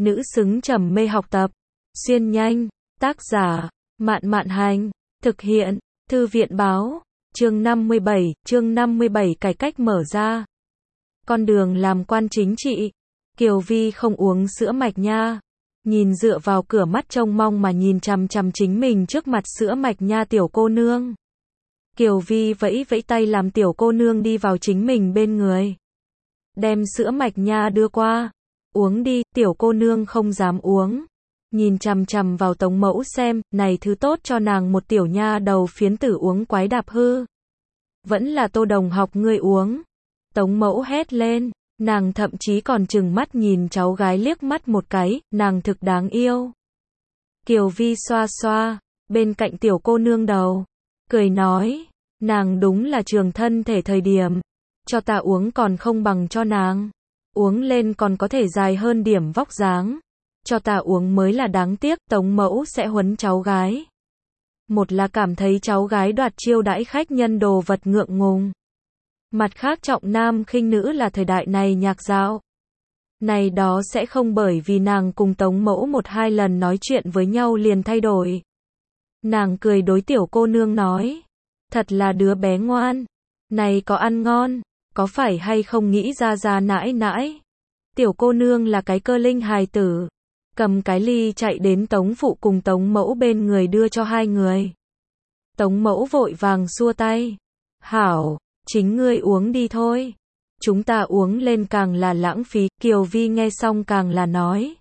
nữ xứng trầm mê học tập. Xuyên nhanh, tác giả, Mạn Mạn Hành, thực hiện, Thư viện Báo, chương 57 cải cách mở ra. Con đường làm quan chính trị. Kiều Vi không uống sữa mạch nha. Nhìn dựa vào cửa mắt trông mong mà nhìn chằm chằm chính mình trước mặt sữa mạch nha tiểu cô nương. Kiều Vi vẫy vẫy tay làm tiểu cô nương đi vào chính mình bên người. Đem sữa mạch nha đưa qua. Uống đi, tiểu cô nương không dám uống. Nhìn chằm chằm vào Tống Mẫu xem, này thứ tốt cho nàng một tiểu nha đầu phiến tử uống quái đạp hư. Vẫn là Tô đồng học ngươi uống. Tống Mẫu hét lên, nàng thậm chí còn trừng mắt nhìn cháu gái liếc mắt một cái, nàng thực đáng yêu. Kiều Vi xoa xoa, bên cạnh tiểu cô nương đầu, cười nói, nàng đúng là trường thân thể thời điểm. Cho ta uống còn không bằng cho nàng. Uống lên còn có thể dài hơn điểm vóc dáng. Cho ta uống mới là đáng tiếc, Tống Mẫu sẽ huấn cháu gái. Một là cảm thấy cháu gái đoạt chiêu đãi khách nhân đồ vật ngượng ngùng. Mặt khác trọng nam khinh nữ là thời đại này nhạc dạo. Này đó sẽ không bởi vì nàng cùng Tống Mẫu một hai lần nói chuyện với nhau liền thay đổi. Nàng cười đối tiểu cô nương nói. Thật là đứa bé ngoan. Này có ăn ngon, có phải hay không nghĩ ra ra nãi nãi. Tiểu cô nương là cái cơ linh hài tử. Cầm cái ly chạy đến Tống phụ cùng Tống Mẫu bên người đưa cho hai người. Tống Mẫu vội vàng xua tay. Hảo, chính ngươi uống đi thôi. Chúng ta uống lên càng là lãng phí. Kiều Vi nghe xong càng là nói.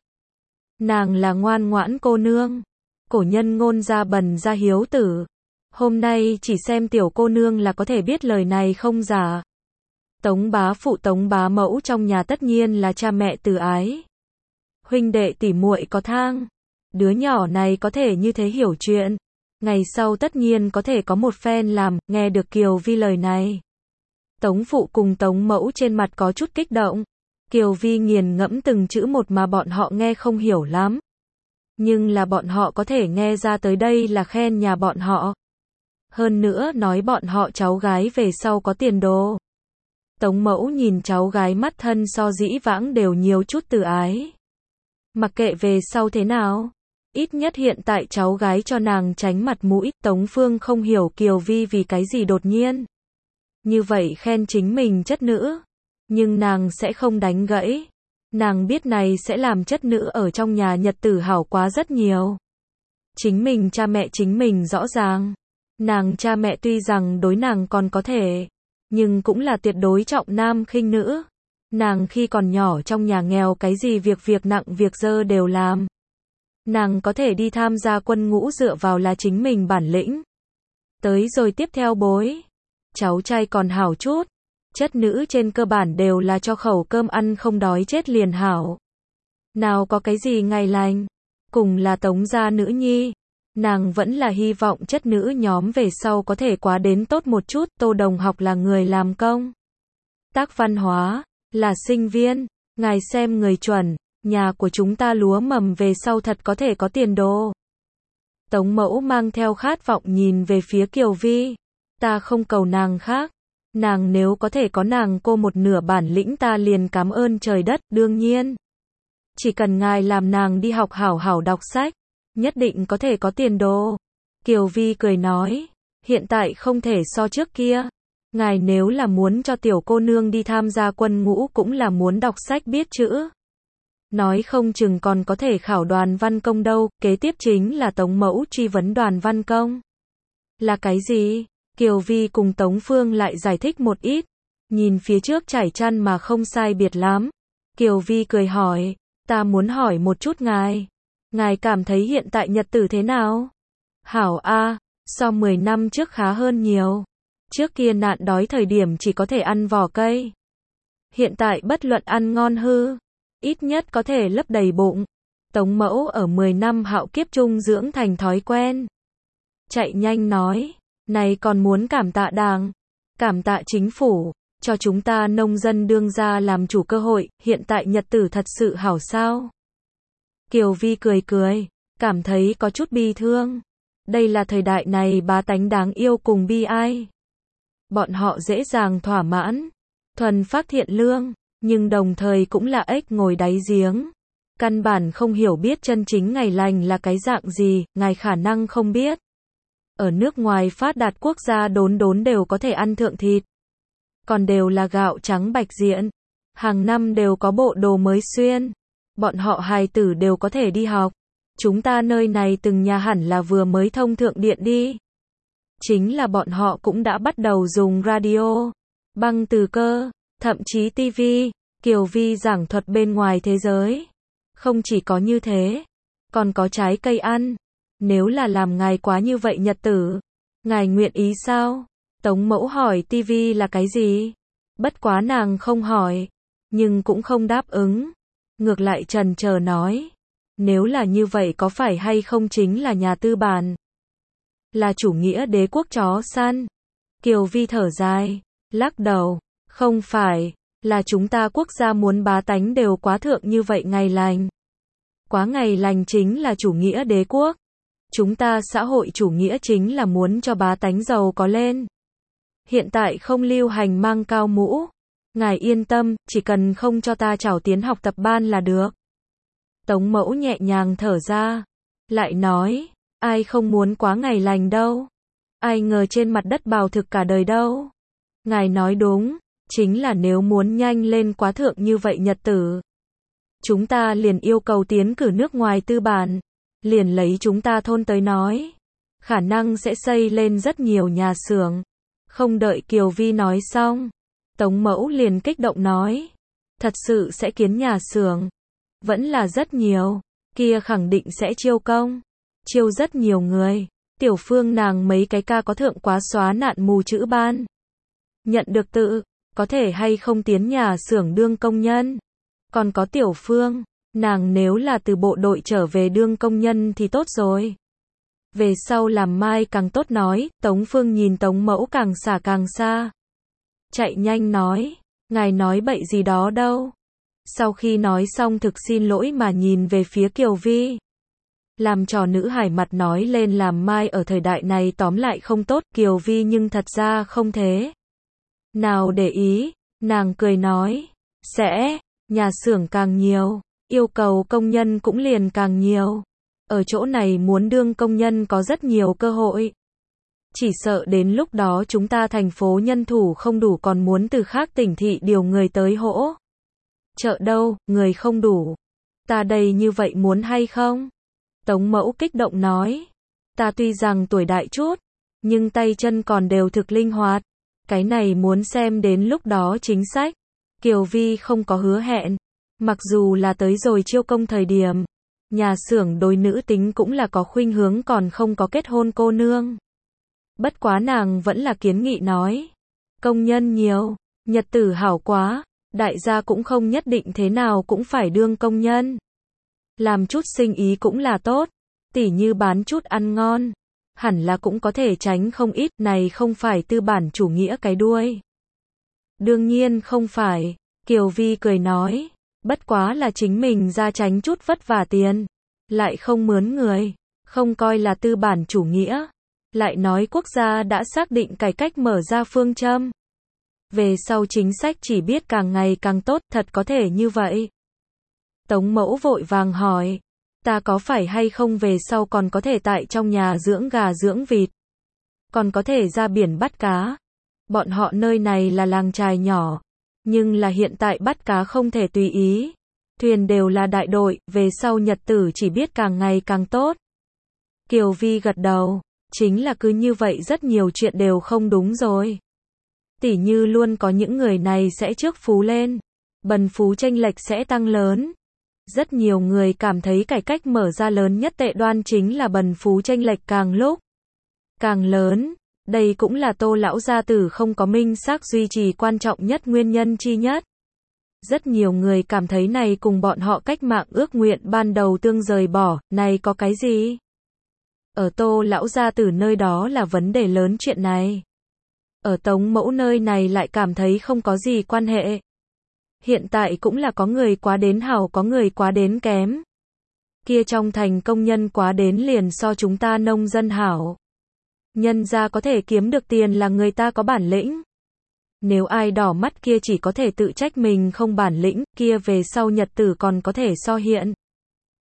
Nàng là ngoan ngoãn cô nương. Cổ nhân ngôn ra bần ra hiếu tử. Hôm nay chỉ xem tiểu cô nương là có thể biết lời này không giả. Tống bá phụ Tống bá mẫu trong nhà tất nhiên là cha mẹ từ ái. Huynh đệ tỉ muội có thang. Đứa nhỏ này có thể như thế hiểu chuyện. Ngày sau tất nhiên có thể có một phen làm, nghe được Kiều Vi lời này. Tống phụ cùng Tống mẫu trên mặt có chút kích động. Kiều Vi nghiền ngẫm từng chữ một mà bọn họ nghe không hiểu lắm. Nhưng là bọn họ có thể nghe ra tới đây là khen nhà bọn họ. Hơn nữa nói bọn họ cháu gái về sau có tiền đồ. Tống mẫu nhìn cháu gái mắt thân so dĩ vãng đều nhiều chút từ ái. Mặc kệ về sau thế nào, ít nhất hiện tại cháu gái cho nàng tránh mặt mũi. Tống Phương không hiểu Kiều Vi vì cái gì đột nhiên như vậy khen chính mình chất nữ, nhưng nàng sẽ không đánh gãy. Nàng biết này sẽ làm chất nữ ở trong nhà nhật tử hảo quá rất nhiều. Chính mình cha mẹ chính mình rõ ràng. Nàng cha mẹ tuy rằng đối nàng còn có thể, nhưng cũng là tuyệt đối trọng nam khinh nữ. Nàng khi còn nhỏ trong nhà nghèo cái gì việc nặng việc dơ đều làm. Nàng có thể đi tham gia quân ngũ dựa vào là chính mình bản lĩnh. Tới rồi tiếp theo bối. Cháu trai còn hảo chút. Chất nữ trên cơ bản đều là cho khẩu cơm ăn không đói chết liền hảo. Nào có cái gì ngày lành. Cùng là Tống gia nữ nhi. Nàng vẫn là hy vọng chất nữ nhóm về sau có thể quá đến tốt một chút. Tô đồng học là người làm công tác văn hóa, là sinh viên. Ngài xem người chuẩn, nhà của chúng ta lúa mầm về sau thật có thể có tiền đồ. Tống mẫu mang theo khát vọng nhìn về phía Kiều Vi. Ta không cầu nàng khác. Nàng nếu có thể có nàng cô một nửa bản lĩnh ta liền cảm ơn trời đất. Đương nhiên, chỉ cần ngài làm nàng đi học hảo hảo đọc sách, nhất định có thể có tiền đồ. Kiều Vi cười nói, hiện tại không thể so trước kia. Ngài nếu là muốn cho tiểu cô nương đi tham gia quân ngũ cũng là muốn đọc sách biết chữ. Nói không chừng còn có thể khảo đoàn văn công đâu. Kế tiếp chính là Tống mẫu truy vấn đoàn văn công. Là cái gì? Kiều Vi cùng Tống Phương lại giải thích một ít. Nhìn phía trước trải chăn mà không sai biệt lắm. Kiều Vi cười hỏi, ta muốn hỏi một chút ngài. Ngài cảm thấy hiện tại nhật tử thế nào? Hảo a, so 10 năm trước khá hơn nhiều. Trước kia nạn đói thời điểm chỉ có thể ăn vỏ cây. Hiện tại bất luận ăn ngon hư, ít nhất có thể lấp đầy bụng. Tống mẫu ở 10 năm hạo kiếp trung dưỡng thành thói quen. Chạy nhanh nói, này còn muốn cảm tạ Đảng, cảm tạ chính phủ, cho chúng ta nông dân đương ra làm chủ cơ hội. Hiện tại nhật tử thật sự hảo sao? Kiều Vi cười cười, cảm thấy có chút bi thương. Đây là thời đại này bá tánh đáng yêu cùng bi ai. Bọn họ dễ dàng thỏa mãn, thuần phác thiện lương, nhưng đồng thời cũng là ếch ngồi đáy giếng. Căn bản không hiểu biết chân chính ngày lành là cái dạng gì, ngài khả năng không biết. Ở nước ngoài phát đạt quốc gia đốn đốn đều có thể ăn thượng thịt. Còn đều là gạo trắng bạch diện. Hàng năm đều có bộ đồ mới xuyên. Bọn họ hài tử đều có thể đi học. Chúng ta nơi này từng nhà hẳn là vừa mới thông thượng điện đi. Chính là bọn họ cũng đã bắt đầu dùng radio, băng từ cơ, thậm chí tivi, Kiều Vi giảng thuật bên ngoài thế giới. Không chỉ có như thế, còn có trái cây ăn. Nếu là làm ngài quá như vậy nhật tử, ngài nguyện ý sao? Tống Mẫu hỏi tivi là cái gì? Bất quá nàng không hỏi, nhưng cũng không đáp ứng. Ngược lại chần chờ nói, nếu là như vậy có phải hay không chính là nhà tư bản? Là chủ nghĩa đế quốc chó săn. Kiều Vi thở dài, lắc đầu, không phải, là chúng ta quốc gia muốn bá tánh đều quá thượng như vậy ngày lành. Quá ngày lành chính là chủ nghĩa đế quốc. Chúng ta xã hội chủ nghĩa chính là muốn cho bá tánh giàu có lên. Hiện tại không lưu hành mang cao mũ. Ngài yên tâm, chỉ cần không cho ta trảo tiến học tập ban là được. Tống Mẫu nhẹ nhàng thở ra, lại nói, ai không muốn quá ngày lành đâu. Ai ngờ trên mặt đất bào thực cả đời đâu. Ngài nói đúng, chính là nếu muốn nhanh lên quá thượng như vậy nhật tử. Chúng ta liền yêu cầu tiến cử nước ngoài tư bản. Liền lấy chúng ta thôn tới nói. Khả năng sẽ xây lên rất nhiều nhà xưởng. Không đợi Kiều Vi nói xong, Tống Mẫu liền kích động nói. Thật sự sẽ kiến nhà xưởng. Vẫn là rất nhiều. Kia khẳng định sẽ chiêu công. Chiêu rất nhiều người. Tiểu Phương nàng mấy cái ca có thượng quá xóa nạn mù chữ ban. Nhận được tự. Có thể hay không tiến nhà xưởng đương công nhân. Còn có Tiểu Phương. Nàng nếu là từ bộ đội trở về đương công nhân thì tốt rồi. Về sau làm mai càng tốt nói. Tống Phương nhìn Tống Mẫu càng xả càng xa. Chạy nhanh nói. Ngài nói bậy gì đó đâu. Sau khi nói xong thực xin lỗi mà nhìn về phía Kiều Vi. Làm trò nữ hài mặt nói lên làm mai ở thời đại này tóm lại không tốt. Kiều Vi nhưng thật ra không thế. Nào để ý. Nàng cười nói. Sẽ. Nhà xưởng càng nhiều. Yêu cầu công nhân cũng liền càng nhiều. Ở chỗ này muốn đương công nhân có rất nhiều cơ hội. Chỉ sợ đến lúc đó chúng ta thành phố nhân thủ không đủ còn muốn từ khác tỉnh thị điều người tới hỗ. Chợ đâu, người không đủ. Ta đây như vậy muốn hay không? Tống Mẫu kích động nói. Ta tuy rằng tuổi đại chút, nhưng tay chân còn đều thực linh hoạt. Cái này muốn xem đến lúc đó chính sách. Kiều Vi không có hứa hẹn. Mặc dù là tới rồi chiêu công thời điểm, nhà xưởng đối nữ tính cũng là có khuynh hướng còn không có kết hôn cô nương. Bất quá nàng vẫn là kiến nghị nói. Công nhân nhiều, nhật tử hảo quá, đại gia cũng không nhất định thế nào cũng phải đương công nhân. Làm chút sinh ý cũng là tốt, tỉ như bán chút ăn ngon. Hẳn là cũng có thể tránh không ít, này không phải tư bản chủ nghĩa cái đuôi. Đương nhiên không phải, Kiều Vi cười nói. Bất quá là chính mình ra tránh chút vất vả tiền. Lại không mướn người. Không coi là tư bản chủ nghĩa. Lại nói quốc gia đã xác định cải cách mở ra phương châm. Về sau chính sách chỉ biết càng ngày càng tốt, thật có thể như vậy. Tống Mẫu vội vàng hỏi. Ta có phải hay không về sau còn có thể tại trong nhà dưỡng gà dưỡng vịt. Còn có thể ra biển bắt cá. Bọn họ nơi này là làng chài nhỏ. Nhưng là hiện tại bắt cá không thể tùy ý. Thuyền đều là đại đội, về sau nhật tử chỉ biết càng ngày càng tốt. Kiều Vi gật đầu. Chính là cứ như vậy rất nhiều chuyện đều không đúng rồi. Tỉ như luôn có những người này sẽ trước phú lên. Bần phú chênh lệch sẽ tăng lớn. Rất nhiều người cảm thấy cải cách mở ra lớn nhất tệ đoan chính là bần phú chênh lệch càng lúc càng lớn. Đây cũng là Tô lão gia tử không có minh xác duy trì quan trọng nhất nguyên nhân chi nhất. Rất nhiều người cảm thấy này cùng bọn họ cách mạng ước nguyện ban đầu tương rời bỏ, này có cái gì? Ở Tô lão gia tử nơi đó là vấn đề lớn chuyện này. Ở Tống Mẫu nơi này lại cảm thấy không có gì quan hệ. Hiện tại cũng là có người quá đến hảo có người quá đến kém. Kia trong thành công nhân quá đến liền so chúng ta nông dân hảo. Nhân ra có thể kiếm được tiền là người ta có bản lĩnh. Nếu ai đỏ mắt kia chỉ có thể tự trách mình không bản lĩnh, kia về sau nhật tử còn có thể so hiện.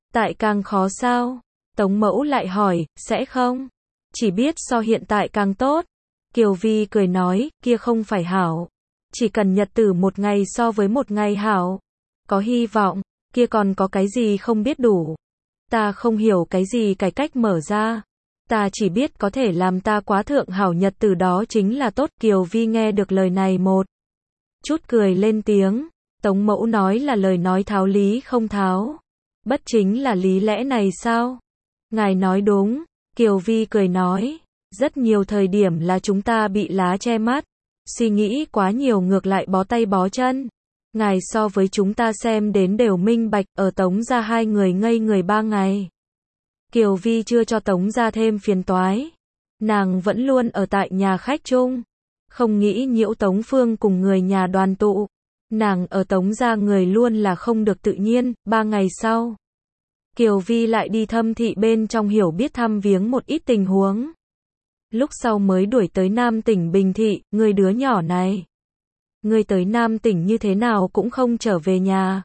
tại càng khó sao? Tống Mẫu lại hỏi, sẽ không? Chỉ biết so hiện tại càng tốt. Kiều Vi cười nói, kia không phải hảo. Chỉ cần nhật tử một ngày so với một ngày hảo. Có hy vọng, kia còn có cái gì không biết đủ. Ta không hiểu cái gì cải cách mở ra. Ta chỉ biết có thể làm ta quá thượng hảo nhật tử đó chính là tốt. Kiều Vi nghe được lời này một chút cười lên tiếng. Tống Mẫu nói là lời nói tháo lý không tháo. Bất chính là lý lẽ này sao? Ngài nói đúng. Kiều Vi cười nói. Rất nhiều thời điểm là chúng ta bị lá che mắt. Suy nghĩ quá nhiều ngược lại bó tay bó chân. Ngài so với chúng ta xem đến đều minh bạch. Ở Tống gia 2 người ngây người 3 ngày. Kiều Vi chưa cho Tống gia thêm phiền toái. Nàng vẫn luôn ở tại nhà khách chung. Không nghĩ nhiễu Tống Phương cùng người nhà đoàn tụ. Nàng ở Tống gia người luôn là không được tự nhiên. 3 ngày sau, Kiều Vi lại đi Thâm thị bên trong hiểu biết thăm viếng một ít tình huống. Lúc sau mới đuổi tới Nam tỉnh Bình Thị. Người đứa nhỏ này, người tới Nam tỉnh như thế nào cũng không trở về nhà.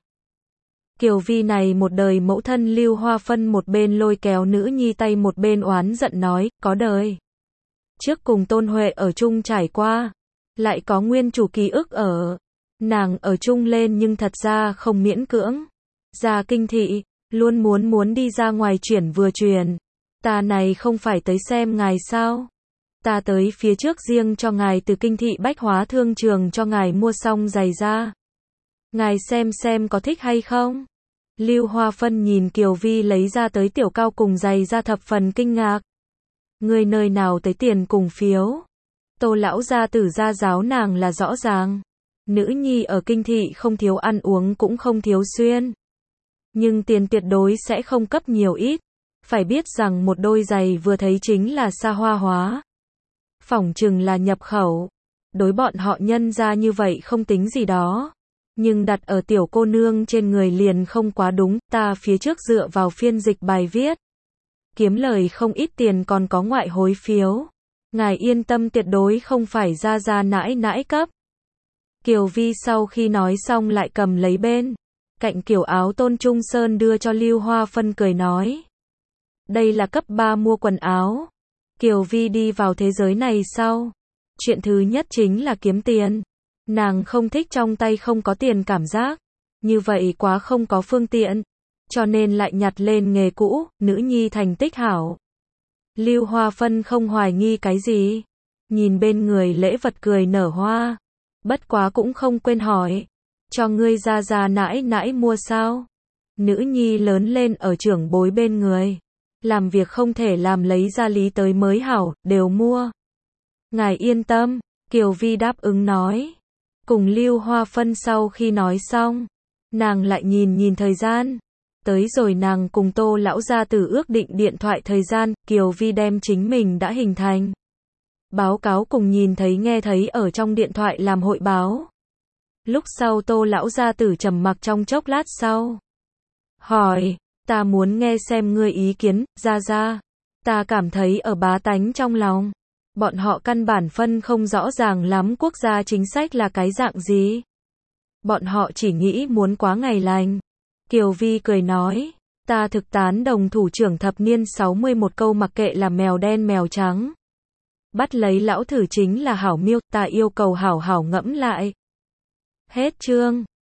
Kiều Vi này một đời mẫu thân Lưu Hoa Phân một bên lôi kéo nữ nhi tay một bên oán giận nói, có đời trước cùng Tôn Huệ ở chung trải qua, lại có nguyên chủ ký ức ở. Nàng ở chung lên nhưng thật ra không miễn cưỡng. Ra kinh thị, luôn muốn đi ra ngoài chuyển vừa chuyển. Ta này không phải tới xem ngài sao? Ta tới phía trước riêng cho ngài từ kinh thị bách hóa thương trường cho ngài mua xong giày da. Ngài xem có thích hay không? Lưu Hoa Phân nhìn Kiều Vi lấy ra tới tiểu cao cùng giày da thập phần kinh ngạc. Người nơi nào tới tiền cùng phiếu? Tô lão gia tử gia giáo nàng là rõ ràng. Nữ nhi ở kinh thị không thiếu ăn uống cũng không thiếu xuyên. Nhưng tiền tuyệt đối sẽ không cấp nhiều ít. Phải biết rằng một đôi giày vừa thấy chính là xa hoa hóa. Phỏng chừng là nhập khẩu. Đối bọn họ nhân ra như vậy không tính gì đó. Nhưng đặt ở tiểu cô nương trên người liền không quá đúng. Ta phía trước dựa vào phiên dịch bài viết. Kiếm lời không ít tiền còn có ngoại hối phiếu. Ngài yên tâm tuyệt đối không phải ra nãi cấp. Kiều Vi sau khi nói xong lại cầm lấy bên cạnh kiểu áo Tôn Trung Sơn đưa cho Lưu Hoa Phân cười nói. Đây là cấp 3 mua quần áo. Kiều Vi đi vào thế giới này sau. Chuyện thứ nhất chính là kiếm tiền. Nàng không thích trong tay không có tiền cảm giác. Như vậy quá không có phương tiện. Cho nên lại nhặt lên nghề cũ, nữ nhi thành tích hảo. Lưu Hoa Phân không hoài nghi cái gì. Nhìn bên người lễ vật cười nở hoa. Bất quá cũng không quên hỏi. Cho ngươi ra nãi mua sao? Nữ nhi lớn lên ở trưởng bối bên người. Làm việc không thể làm lấy ra lý tới mới hảo, đều mua. Ngài yên tâm, Kiều Vi đáp ứng nói. Cùng Lưu Hoa Phân sau khi nói xong, nàng lại nhìn thời gian. Tới rồi nàng cùng Tô lão gia tử ước định điện thoại thời gian, Kiều Vi đem chính mình đã hình thành báo cáo cùng nhìn thấy nghe thấy ở trong điện thoại làm hội báo. Lúc sau Tô lão gia tử trầm mặc trong chốc lát sau. Hỏi, ta muốn nghe xem ngươi ý kiến, ra. Ta cảm thấy ở bá tánh trong lòng. Bọn họ căn bản phân không rõ ràng lắm quốc gia chính sách là cái dạng gì. Bọn họ chỉ nghĩ muốn quá ngày lành. Kiều Vi cười nói, ta thực tán đồng thủ trưởng thập niên 61 câu mặc kệ là mèo đen mèo trắng. Bắt lấy lão thử chính là hảo miêu, ta yêu cầu hảo ngẫm lại. Hết chương.